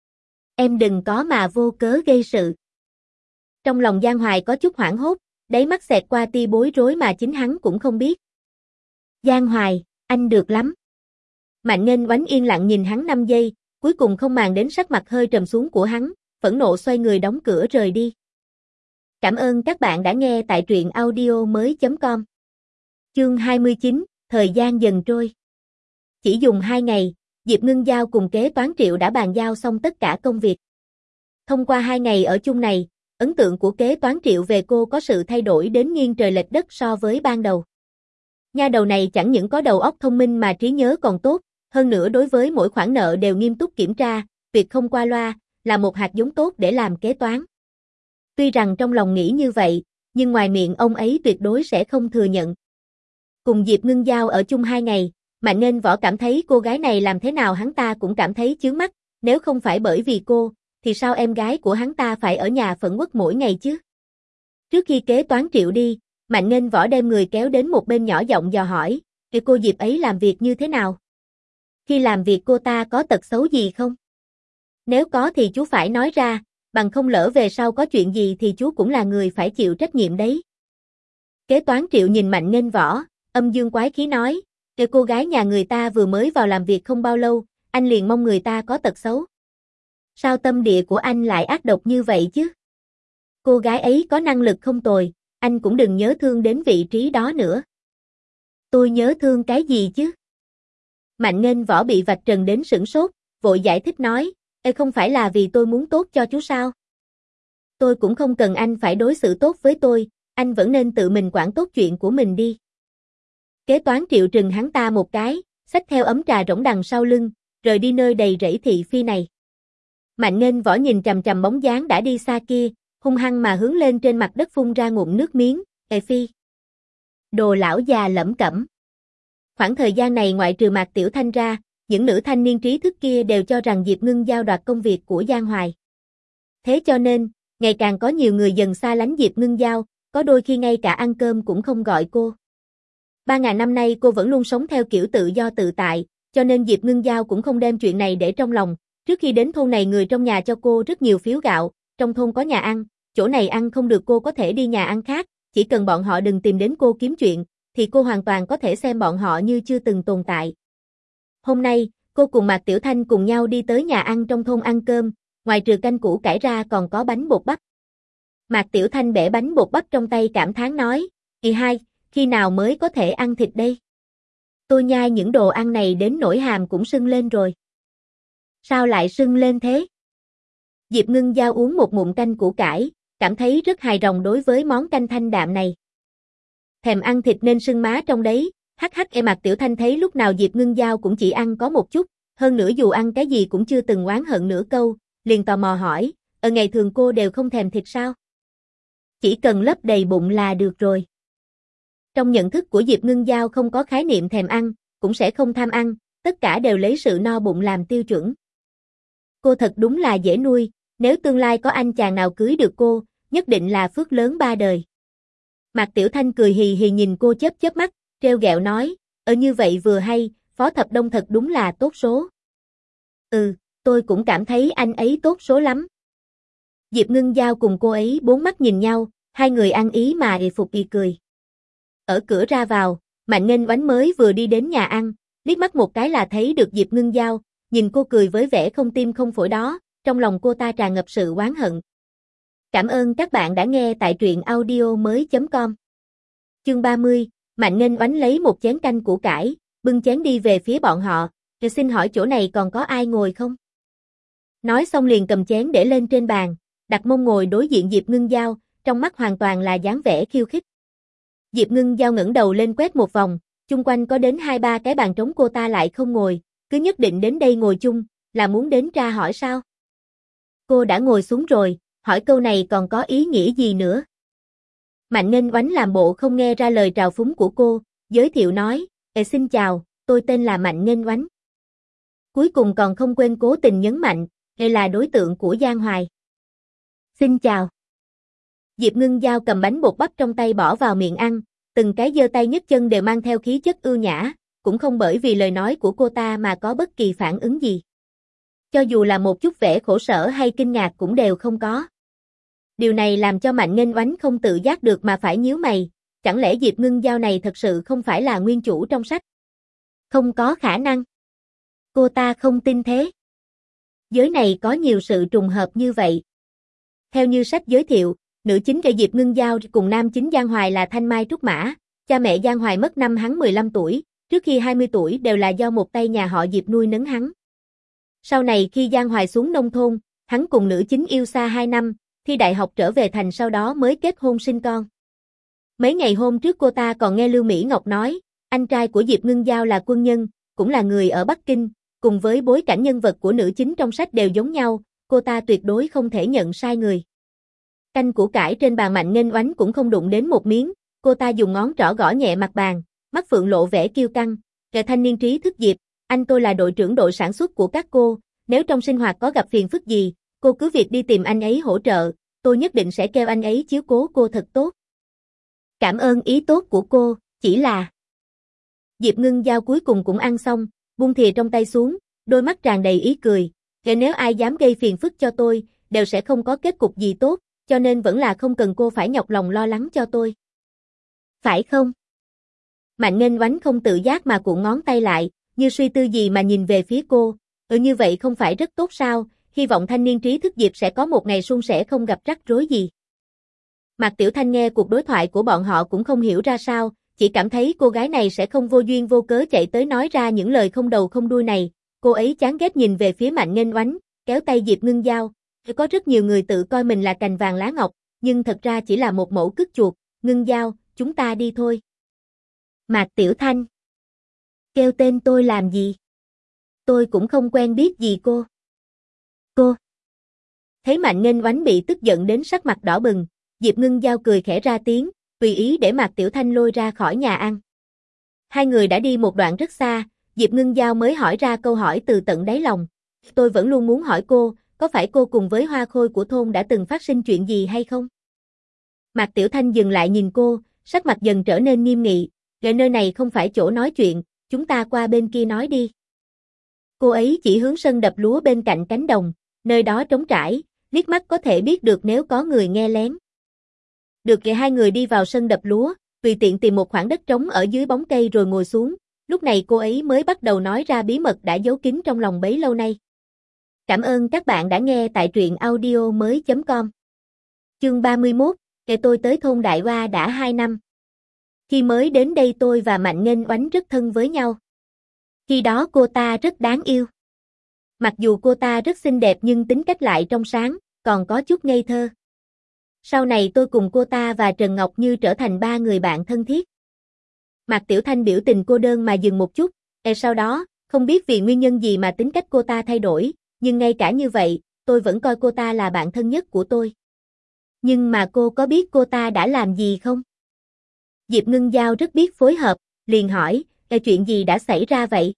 Em đừng có mà vô cớ gây sự." Trong lòng Giang Hoài có chút hoảng hốt, đáy mắt xẹt qua tia bối rối mà chính hắn cũng không biết. "Giang Hoài, anh được lắm." Mạnh Nghênh Oánh yên lặng nhìn hắn năm giây, cuối cùng không màng đến sắc mặt hơi trầm xuống của hắn, phẫn nộ xoay người đóng cửa rời đi. Cảm ơn các bạn đã nghe tại truyện audio mới chấm com. Chương hai mươi chín, thời gian dần trôi. Chỉ dùng hai ngày, Diệp Ngưng Giao cùng kế toán Triệu đã bàn giao xong tất cả công việc. Thông qua hai ngày ở chung này, ấn tượng của kế toán Triệu về cô có sự thay đổi đến nghiêng trời lệch đất so với ban đầu. Nha đầu này chẳng những có đầu óc thông minh mà trí nhớ còn tốt, hơn nữa đối với mỗi khoản nợ đều nghiêm túc kiểm tra, tuyệt không qua loa, là một hạt giống tốt để làm kế toán. Tuy rằng trong lòng nghĩ như vậy, nhưng ngoài miệng ông ấy tuyệt đối sẽ không thừa nhận. Cùng Diệp Ngưng Giao ở chung hai ngày, Mạnh Nghênh Võ cảm thấy cô gái này làm thế nào hắn ta cũng cảm thấy chướng mắt, nếu không phải bởi vì cô, thì sao em gái của hắn ta phải ở nhà phẫn uất mỗi ngày chứ? Trước khi kế toán Triệu đi, Mạnh Nghênh Võ đem người kéo đến một bên nhỏ giọng dò hỏi, "Thì cô Diệp ấy làm việc như thế nào? Khi làm việc cô ta có tật xấu gì không? Nếu có thì chú phải nói ra, bằng không lỡ về sau có chuyện gì thì chú cũng là người phải chịu trách nhiệm đấy." Kế toán Triệu nhìn Mạnh Nghênh Võ, âm dương quái khí nói, "Cái cô gái nhà người ta vừa mới vào làm việc không bao lâu, anh liền mong người ta có tật xấu. Sao tâm địa của anh lại ác độc như vậy chứ? Cô gái ấy có năng lực không tồi, anh cũng đừng nhớ thương đến vị trí đó nữa." "Tôi nhớ thương cái gì chứ?" Mạnh Nghênh Võ bị vạch trần đến sửng sốt, vội giải thích nói, "Ê không phải là vì tôi muốn tốt cho chú sao? Tôi cũng không cần anh phải đối xử tốt với tôi, anh vẫn nên tự mình quản tốt chuyện của mình đi." Kế toán Triệu trừng hắn ta một cái, xách theo ấm trà rỗng đằng sau lưng, rời đi nơi đầy rẫy thị phi này. Mạnh Nghênh Võ nhìn trầm trầm bóng dáng đã đi xa kia, hung hăng mà hướng lên trên mặt đất phun ra ngụm nước miếng, "Ê phi! Đồ lão già lẩm cẩm." Khoảng thời gian này ngoại trừ Mạc Tiểu Thanh ra, những nữ thanh niên trí thức kia đều cho rằng Diệp Ngưng Giao đoạt công việc của Giang Hoài. Thế cho nên, ngày càng có nhiều người dần xa lánh Diệp Ngưng Giao, có đôi khi ngay cả ăn cơm cũng không gọi cô. Ba ngàn năm nay cô vẫn luôn sống theo kiểu tự do tự tại, cho nên Diệp Ngưng Giao cũng không đem chuyện này để trong lòng. Trước khi đến thôn này người trong nhà cho cô rất nhiều phiếu gạo, trong thôn có nhà ăn, chỗ này ăn không được cô có thể đi nhà ăn khác, chỉ cần bọn họ đừng tìm đến cô kiếm chuyện, thì cô hoàn toàn có thể xem bọn họ như chưa từng tồn tại. Hôm nay, cô cùng Mạc Tiểu Thanh cùng nhau đi tới nhà ăn trong thôn ăn cơm, ngoài trừ canh củ cải ra còn có bánh bột bắp. Mạc Tiểu Thanh bẻ bánh bột bắp trong tay cảm thán nói, "Kỳ hai, khi nào mới có thể ăn thịt đây? Tôi nhai những đồ ăn này đến nỗi hàm cũng sưng lên rồi." "Sao lại sưng lên thế?" Diệp Ngưng Giao uống một ngụm canh củ cải, cảm thấy rất hài lòng đối với món canh thanh đạm này. "Thèm ăn thịt nên sưng má trong đấy." Hắc hắc e Mạc Tiểu Thanh thấy lúc nào Diệp Ngưng Giao cũng chỉ ăn có một chút, hơn nữa dù ăn cái gì cũng chưa từng oán hận nửa câu, liền tò mò hỏi, "Ở ngày thường cô đều không thèm thịt sao?" "Chỉ cần lấp đầy bụng là được rồi." Trong nhận thức của Diệp Ngưng Giao không có khái niệm thèm ăn, cũng sẽ không tham ăn, tất cả đều lấy sự no bụng làm tiêu chuẩn. Cô thật đúng là dễ nuôi, nếu tương lai có anh chàng nào cưới được cô, nhất định là phước lớn ba đời. Mạc Tiểu Thanh cười hì hì nhìn cô chớp chớp mắt, trêu ghẹo nói, "Ở như vậy vừa hay, Phó Thập Đông thật đúng là tốt số." "Ừ, tôi cũng cảm thấy anh ấy tốt số lắm." Diệp Ngưng Giao cùng cô ấy bốn mắt nhìn nhau, hai người ăn ý mà ì phục ì cười. Ở cửa ra vào, Mạnh Nghênh Oánh mới vừa đi đến nhà ăn, liếc mắt một cái là thấy được Diệp Ngưng Giao, nhìn cô cười với vẻ không tim không phổi đó, trong lòng cô ta tràn ngập sự oán hận. Cảm ơn các bạn đã nghe tại truyện audio mới chấm com. Chương ba mươi, Mạnh Nghênh Oánh lấy một chén canh củ cải, bưng chén đi về phía bọn họ, "Tôi xin hỏi chỗ này còn có ai ngồi không?" Nói xong liền cầm chén để lên trên bàn, đặt mông ngồi đối diện Diệp Ngưng Giao, trong mắt hoàn toàn là dáng vẻ khiêu khích. Diệp Ngưng Giao ngẩng đầu lên quét một vòng, chung quanh có đến hai ba cái bàn trống cô ta lại không ngồi, cứ nhất định đến đây ngồi chung, là muốn đến tra hỏi sao? Cô đã ngồi xuống rồi, hỏi câu này còn có ý nghĩa gì nữa? Mạnh Nghênh Oánh làm bộ không nghe ra lời trào phúng của cô, giới thiệu nói, Ê xin chào, tôi tên là Mạnh Nghênh Oánh. Cuối cùng còn không quên cố tình nhấn mạnh, Ê là đối tượng của Giang Hoài. Xin chào. Diệp Ngưng Giao cầm bánh bột bắp trong tay bỏ vào miệng ăn, từng cái giơ tay nhấc chân đều mang theo khí chất ưu nhã, cũng không bởi vì lời nói của cô ta mà có bất kỳ phản ứng gì. Cho dù là một chút vẻ khổ sở hay kinh ngạc cũng đều không có. Điều này làm cho Mạnh Nghênh Oánh không tự giác được mà phải nhíu mày, chẳng lẽ Diệp Ngưng Giao này thật sự không phải là nguyên chủ trong sách? Không có khả năng. Cô ta không tin thế. Giới này có nhiều sự trùng hợp như vậy. Theo như sách giới thiệu, nữ chính của Diệp Ngưng Giao cùng nam chính Giang Hoài là Thanh Mai Trúc Mã, cha mẹ Giang Hoài mất năm hắn mười lăm tuổi, trước khi hai mươi tuổi đều là do một tay nhà họ Diệp nuôi nấng hắn. Sau này khi Giang Hoài xuống nông thôn, hắn cùng nữ chính yêu xa hai năm, thi đại học trở về thành sau đó mới kết hôn sinh con. Mấy ngày hôm trước cô ta còn nghe Lưu Mỹ Ngọc nói, anh trai của Diệp Ngưng Giao là quân nhân, cũng là người ở Bắc Kinh, cùng với bối cảnh nhân vật của nữ chính trong sách đều giống nhau, cô ta tuyệt đối không thể nhận sai người. Canh củ cải trên bàn Mạnh Nghênh Oánh cũng không đụng đến một miếng, cô ta dùng ngón trỏ gõ nhẹ mặt bàn, mắt phượng lộ vẻ kiêu căng, kẻ thanh niên trí thức Diệp, anh tôi là đội trưởng đội sản xuất của các cô, nếu trong sinh hoạt có gặp phiền phức gì, cô cứ việc đi tìm anh ấy hỗ trợ, tôi nhất định sẽ kêu anh ấy chiếu cố cô thật tốt. Cảm ơn ý tốt của cô, chỉ là... Diệp Ngưng Giao cuối cùng cũng ăn xong, buông thìa trong tay xuống, đôi mắt tràn đầy ý cười, kể nếu ai dám gây phiền phức cho tôi, đều sẽ không có kết cục gì tốt, cho nên vẫn là không cần cô phải nhọc lòng lo lắng cho tôi. Phải không? Mạnh Nghênh Oánh không tự giác mà cuộn ngón tay lại, như suy tư gì mà nhìn về phía cô, ừ như vậy không phải rất tốt sao, hy vọng thanh niên trí thức Diệp sẽ có một ngày suôn sẻ không gặp rắc rối gì. Mạc Tiểu Thanh nghe cuộc đối thoại của bọn họ cũng không hiểu ra sao, chỉ cảm thấy cô gái này sẽ không vô duyên vô cớ chạy tới nói ra những lời không đầu không đuôi này, cô ấy chán ghét nhìn về phía Mạnh Nghênh Oánh, kéo tay Diệp Ngưng Giao, có rất nhiều người tự coi mình là cành vàng lá ngọc, nhưng thật ra chỉ là một mẩu cứt chuột, Ngưng Giao, chúng ta đi thôi. Mạc Tiểu Thanh, kêu tên tôi làm gì? Tôi cũng không quen biết gì cô. Cô. Thấy Mạnh Nghênh Oánh bị tức giận đến sắc mặt đỏ bừng, Diệp Ngưng Giao cười khẽ ra tiếng, tùy ý để Mạc Tiểu Thanh lôi ra khỏi nhà ăn. Hai người đã đi một đoạn rất xa, Diệp Ngưng Giao mới hỏi ra câu hỏi từ tận đáy lòng. Tôi vẫn luôn muốn hỏi cô, có phải cô cùng với Hoa Khôi của thôn đã từng phát sinh chuyện gì hay không? Mạc Tiểu Thanh dừng lại nhìn cô, sắc mặt dần trở nên nghiêm nghị, "Gợi nơi này không phải chỗ nói chuyện, chúng ta qua bên kia nói đi." Cô ấy chỉ hướng sân đập lúa bên cạnh cánh đồng, nơi đó trống trải, liếc mắt có thể biết được nếu có người nghe lén. Được thì hai người đi vào sân đập lúa, tùy tiện tìm một khoảng đất trống ở dưới bóng cây rồi ngồi xuống, lúc này cô ấy mới bắt đầu nói ra bí mật đã giấu kín trong lòng bấy lâu nay. Cảm ơn các bạn đã nghe tại truyện audio mới chấm com. Chương ba mươi mốt, kể tôi tới thôn Đại Hoa đã hai năm. Khi mới đến đây tôi và Mạnh Nghênh Oánh rất thân với nhau. Khi đó cô ta rất đáng yêu. Mặc dù cô ta rất xinh đẹp nhưng tính cách lại trong sáng, còn có chút ngây thơ. Sau này tôi cùng cô ta và Trần Ngọc Như trở thành ba người bạn thân thiết. Mạc Tiểu Thanh biểu tình cô đơn mà dừng một chút, e sau đó, không biết vì nguyên nhân gì mà tính cách cô ta thay đổi, nhưng ngay cả như vậy, tôi vẫn coi cô ta là bạn thân nhất của tôi. Nhưng mà cô có biết cô ta đã làm gì không? Diệp Ngưng Giao rất biết phối hợp, liền hỏi, e chuyện gì đã xảy ra vậy?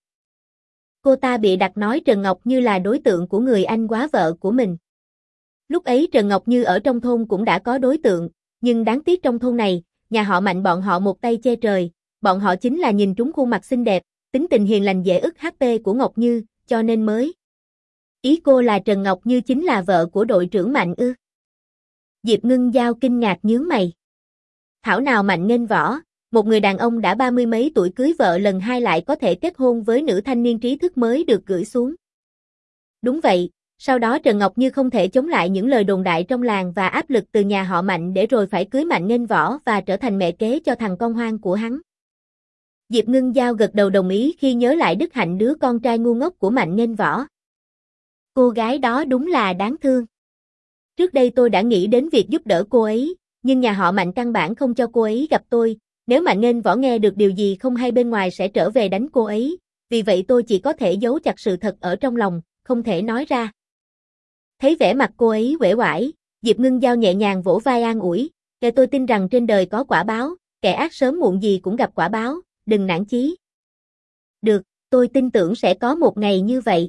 Cô ta bịa đặt nói Trần Ngọc Như là đối tượng của người anh quá vợ của mình. Lúc ấy Trần Ngọc Như ở trong thôn cũng đã có đối tượng, nhưng đáng tiếc trong thôn này, nhà họ Mạnh bọn họ một tay che trời, bọn họ chính là nhìn trúng khuôn mặt xinh đẹp, tính tình hiền lành dễ ức hát pê của Ngọc Như, cho nên mới. Ý cô là Trần Ngọc Như chính là vợ của đội trưởng Mạnh ư? Diệp Ngưng Giao kinh ngạc nhướng mày. Thảo nào Mạnh nghênh võ, một người đàn ông đã ba mươi mấy tuổi cưới vợ lần hai lại có thể kết hôn với nữ thanh niên trí thức mới được gửi xuống. Đúng vậy, sau đó Trần Ngọc Như không thể chống lại những lời đồn đại trong làng và áp lực từ nhà họ Mạnh để rồi phải cưới Mạnh nghênh võ và trở thành mẹ kế cho thằng con hoang của hắn. Diệp Ngưng Giao gật đầu đồng ý khi nhớ lại đức hạnh đứa con trai ngu ngốc của Mạnh nghênh võ. Cô gái đó đúng là đáng thương. Trước đây tôi đã nghĩ đến việc giúp đỡ cô ấy, Nhưng nhà họ Mạnh căn bản không cho cô ấy gặp tôi, nếu Mạnh Nghênh Võ nghe được điều gì không hay bên ngoài sẽ trở về đánh cô ấy, vì vậy tôi chỉ có thể giấu chặt sự thật ở trong lòng, không thể nói ra. Thấy vẻ mặt cô ấy uể oải, Diệp Ngưng Giao nhẹ nhàng vỗ vai an ủi, "Kể tôi tin rằng trên đời có quả báo, kẻ ác sớm muộn gì cũng gặp quả báo, đừng nản chí." "Được, tôi tin tưởng sẽ có một ngày như vậy."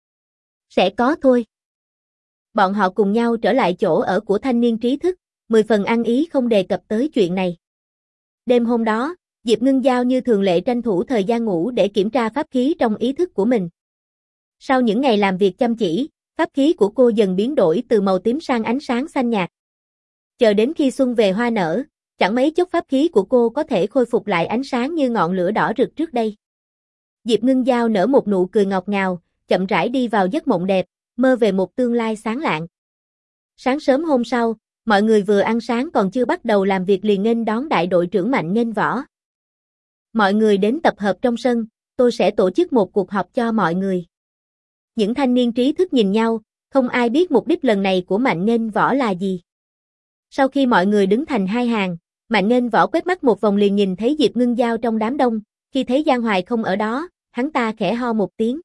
"Sẽ có thôi." Bọn họ cùng nhau trở lại chỗ ở của thanh niên trí thức, mười phần ăn ý không đề cập tới chuyện này. Đêm hôm đó, Diệp Ngưng Giao như thường lệ tranh thủ thời gian ngủ để kiểm tra pháp khí trong ý thức của mình. Sau những ngày làm việc chăm chỉ, pháp khí của cô dần biến đổi từ màu tím sang ánh sáng xanh nhạt. Chờ đến khi xuân về hoa nở, chẳng mấy chốc pháp khí của cô có thể khôi phục lại ánh sáng như ngọn lửa đỏ rực trước đây. Diệp Ngưng Giao nở một nụ cười ngọt ngào, chậm rãi đi vào giấc mộng đẹp, mơ về một tương lai sáng lạng. Sáng sớm hôm sau, mọi người vừa ăn sáng còn chưa bắt đầu làm việc liền nghênh đón đại đội trưởng Mạnh Nghênh Võ. Mọi người đến tập hợp trong sân, tôi sẽ tổ chức một cuộc họp cho mọi người. Những thanh niên trí thức nhìn nhau, không ai biết mục đích lần này của Mạnh Nghênh Võ là gì. Sau khi mọi người đứng thành hai hàng, Mạnh Nghênh Võ quét mắt một vòng liền nhìn thấy Diệp Ngưng Giao trong đám đông, khi thấy Giang Hoài không ở đó, hắn ta khẽ ho một tiếng.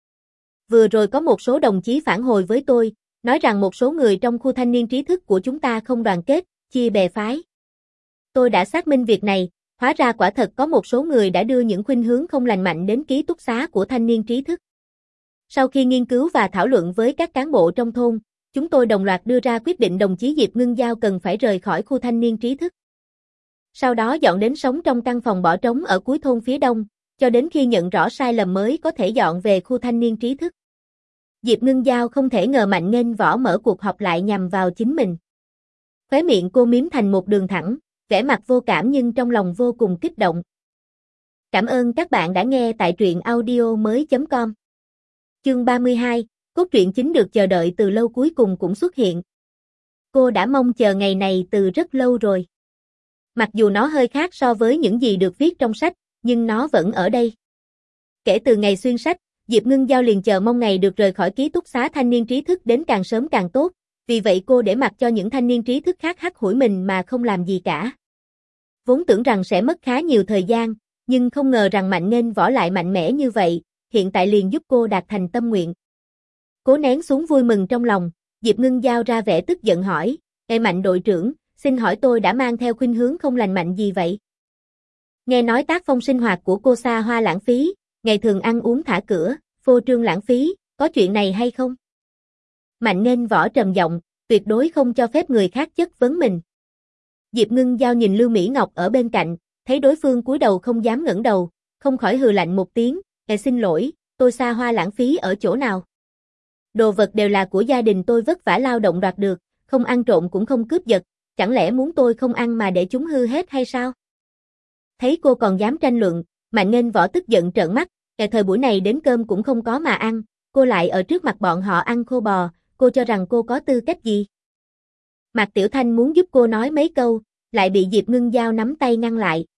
Vừa rồi có một số đồng chí phản hồi với tôi, nói rằng một số người trong khu thanh niên trí thức của chúng ta không đoàn kết, chia bè phái. Tôi đã xác minh việc này, hóa ra quả thật có một số người đã đưa những khuynh hướng không lành mạnh đến ký túc xá của thanh niên trí thức. Sau khi nghiên cứu và thảo luận với các cán bộ trong thôn, chúng tôi đồng loạt đưa ra quyết định đồng chí Diệp Ngưng Giao cần phải rời khỏi khu thanh niên trí thức. Sau đó dọn đến sống trong căn phòng bỏ trống ở cuối thôn phía đông, cho đến khi nhận rõ sai lầm mới có thể dọn về khu thanh niên trí thức. Diệp Ngưng Giao không thể ngờ Mạnh Nghênh Võ mở cuộc họp lại nhằm vào chính mình. Khóe miệng cô miếm thành một đường thẳng, vẻ mặt vô cảm nhưng trong lòng vô cùng kích động. Cảm ơn các bạn đã nghe tại truyện audio mới chấm com. Chương ba mươi hai, cốt truyện chính được chờ đợi từ lâu cuối cùng cũng xuất hiện. Cô đã mong chờ ngày này từ rất lâu rồi. Mặc dù nó hơi khác so với những gì được viết trong sách, nhưng nó vẫn ở đây. Kể từ ngày xuyên sách, Diệp Ngưng Giao liền chờ mong ngày được rời khỏi ký túc xá thanh niên trí thức đến càng sớm càng tốt, vì vậy cô để mặc cho những thanh niên trí thức khác hắt hủi mình mà không làm gì cả. Vốn tưởng rằng sẽ mất khá nhiều thời gian, nhưng không ngờ rằng Mạnh Nghênh Võ lại mạnh mẽ như vậy, hiện tại liền giúp cô đạt thành tâm nguyện. Cố nén xuống vui mừng trong lòng, Diệp Ngưng Giao ra vẻ tức giận hỏi, "Ê Mạnh đội trưởng, xin hỏi tôi đã mang theo khuynh hướng không lành mạnh gì vậy?" Nghe nói tác phong sinh hoạt của cô xa hoa lãng phí, ngày thường ăn uống thả cửa, phô trương lãng phí, có chuyện này hay không? Mạnh Nghênh Võ trầm giọng, tuyệt đối không cho phép người khác chất vấn mình. Diệp Ngưng Giao nhìn Lưu Mỹ Ngọc ở bên cạnh, thấy đối phương cúi đầu không dám ngẩng đầu, không khỏi hừ lạnh một tiếng, "Ê xin lỗi, tôi xa hoa lãng phí ở chỗ nào? Đồ vật đều là của gia đình tôi vất vả lao động đoạt được, không ăn trộm cũng không cướp giật, chẳng lẽ muốn tôi không ăn mà để chúng hư hết hay sao?" Thấy cô còn dám tranh luận, Mạnh Nghênh Võ tức giận trợn mắt, "Kể thời buổi này đến cơm cũng không có mà ăn, cô lại ở trước mặt bọn họ ăn khô bò, cô cho rằng cô có tư cách gì?" Mạc Tiểu Thanh muốn giúp cô nói mấy câu, lại bị Diệp Ngưng Giao nắm tay ngăn lại.